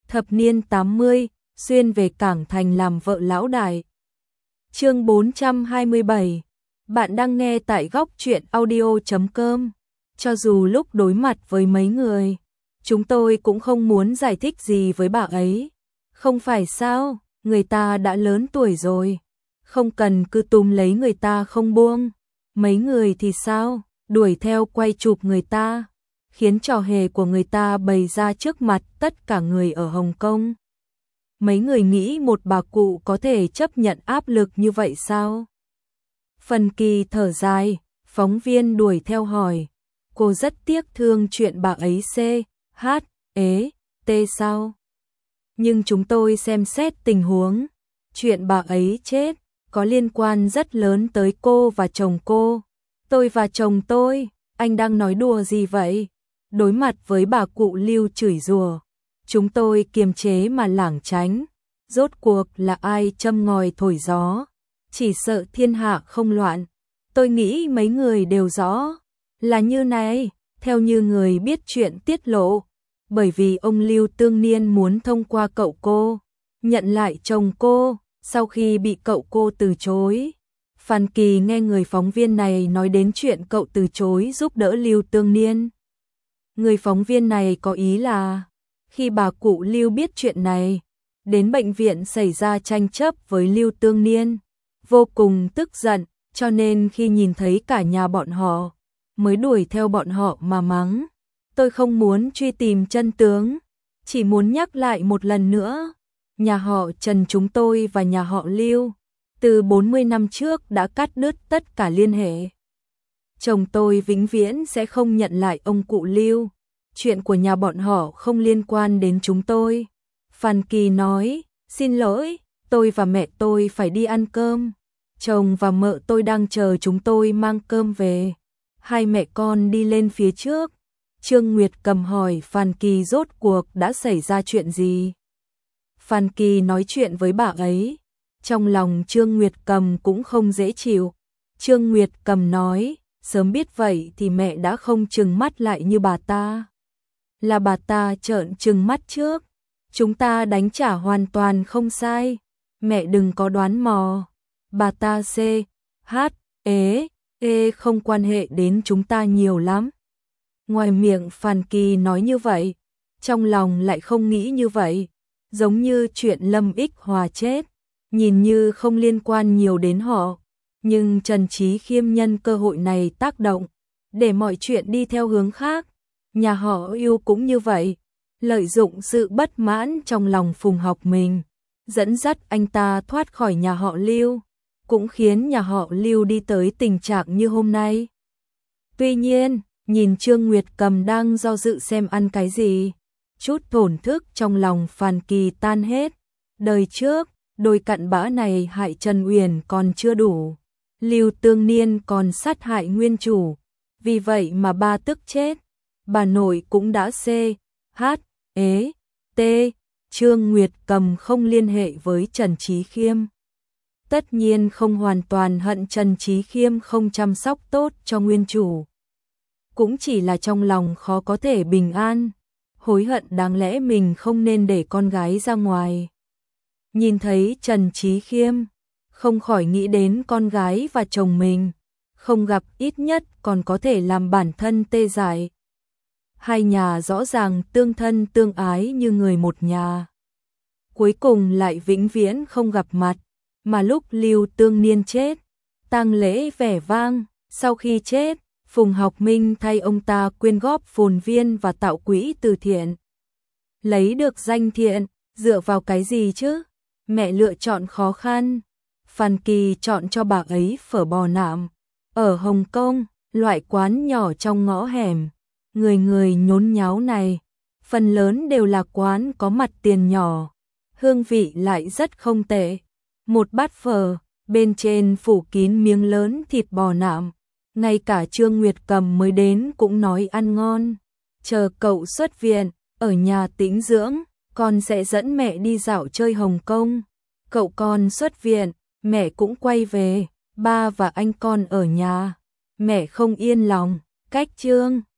thập niên 80, xuyên về Cảng Thành làm vợ lão đại. Chương 427. Bạn đang nghe tại góc truyện audio.com. Cho dù lúc đối mặt với mấy người, chúng tôi cũng không muốn giải thích gì với bà ấy. Không phải sao, người ta đã lớn tuổi rồi, không cần cứ túm lấy người ta không buông. Mấy người thì sao, đuổi theo quay chụp người ta, khiến trò hề của người ta bày ra trước mặt tất cả người ở Hồng Kông. Mấy người nghĩ một bà cụ có thể chấp nhận áp lực như vậy sao? Phần Kỳ thở dài, phóng viên đuổi theo hỏi, cô rất tiếc thương chuyện bà ấy T sao? Nhưng chúng tôi xem xét tình huống, chuyện bà ấy chết có liên quan rất lớn tới cô và chồng cô. Tôi và chồng tôi, anh đang nói đùa gì vậy? Đối mặt với bà cụ Lưu chửi rủa, chúng tôi kiềm chế mà lảng tránh. Rốt cuộc là ai châm ngòi thổi gió, chỉ sợ thiên hạ không loạn. Tôi nghĩ mấy người đều rõ, là như này, theo như người biết chuyện tiết lộ, bởi vì ông Lưu Tương Niên muốn thông qua cậu cô, nhận lại chồng cô, sau khi bị cậu cô từ chối. Phan Kỳ nghe người phóng viên này nói đến chuyện cậu từ chối giúp đỡ Lưu Tương Niên. Người phóng viên này có ý là, khi bà cụ Lưu biết chuyện này, đến bệnh viện xảy ra tranh chấp với Lưu Tương Niên, vô cùng tức giận, cho nên khi nhìn thấy cả nhà bọn họ, mới đuổi theo bọn họ mà mắng. Tôi không muốn truy tìm chân tướng, chỉ muốn nhắc lại một lần nữa, nhà họ Trần chúng tôi và nhà họ Lưu, từ 40 năm trước đã cắt đứt tất cả liên hệ. Chồng tôi vĩnh viễn sẽ không nhận lại ông cụ Lưu, chuyện của nhà bọn họ không liên quan đến chúng tôi. Phan Kỳ nói, xin lỗi, tôi và mẹ tôi phải đi ăn cơm. Chồng và mợ tôi đang chờ chúng tôi mang cơm về. Hai mẹ con đi lên phía trước. Trương Nguyệt Cầm hỏi Phan Kỳ rốt cuộc đã xảy ra chuyện gì. Phan Kỳ nói chuyện với bà ấy. Trong lòng Trương Nguyệt Cầm cũng không dễ chịu. Trương Nguyệt Cầm nói, sớm biết vậy thì mẹ đã không trừng mắt lại như bà ta. Là bà ta trợn trừng mắt trước. Chúng ta đánh trả hoàn toàn không sai. Mẹ đừng có đoán mò. Bà ta không quan hệ đến chúng ta nhiều lắm. Ngoài miệng Phan Kỳ nói như vậy, trong lòng lại không nghĩ như vậy. Giống như chuyện Lâm Ích Hòa chết, nhìn như không liên quan nhiều đến họ. Nhưng Trần Chí Khiêm nhân cơ hội này tác động, để mọi chuyện đi theo hướng khác. Nhà họ Yêu cũng như vậy, lợi dụng sự bất mãn trong lòng Phùng Học Minh, dẫn dắt anh ta thoát khỏi nhà họ Lưu, cũng khiến nhà họ Lưu đi tới tình trạng như hôm nay. Tuy nhiên, nhìn Trương Nguyệt Cầm đang do dự xem ăn cái gì, chút thổn thức trong lòng Phan Kỳ tan hết. Đời trước, đôi cặn bã này hại Trần Uyển còn chưa đủ, Lưu Tương Niên còn sát hại nguyên chủ, vì vậy mà ba tức chết. Bà nội cũng đã Trương Nguyệt Cầm không liên hệ với Trần Chí Khiêm. Tất nhiên không hoàn toàn hận Trần Chí Khiêm không chăm sóc tốt cho nguyên chủ. Cũng chỉ là trong lòng khó có thể bình an, hối hận đáng lẽ mình không nên để con gái ra ngoài. Nhìn thấy Trần Chí Khiêm, không khỏi nghĩ đến con gái và chồng mình, không gặp ít nhất còn có thể làm bản thân tê dại. Hai nhà rõ ràng tương thân tương ái như người một nhà, cuối cùng lại vĩnh viễn không gặp mặt. Mà lúc Lưu Tương Niên chết, tang lễ vẻ vang, sau khi chết, Phùng Học Minh thay ông ta quyên góp phồn viên và tạo quỹ từ thiện. Lấy được danh thiện, dựa vào cái gì chứ? Mẹ lựa chọn khó khăn. Phan Kỳ chọn cho bà ấy phở bò nạm. Ở Hồng Kông, loại quán nhỏ trong ngõ hẻm, người người nhốn nháo này, phần lớn đều là quán có mặt tiền nhỏ, hương vị lại rất không tệ. Một bát phở, bên trên phủ kín miếng lớn thịt bò nạm, ngay cả Trương Nguyệt Cầm mới đến cũng nói ăn ngon. Chờ cậu xuất viện, ở nhà tĩnh dưỡng, con sẽ dẫn mẹ đi dạo chơi Hồng Kông. Cậu con xuất viện, mẹ cũng quay về, ba và anh con ở nhà. Mẹ không yên lòng, cách Trương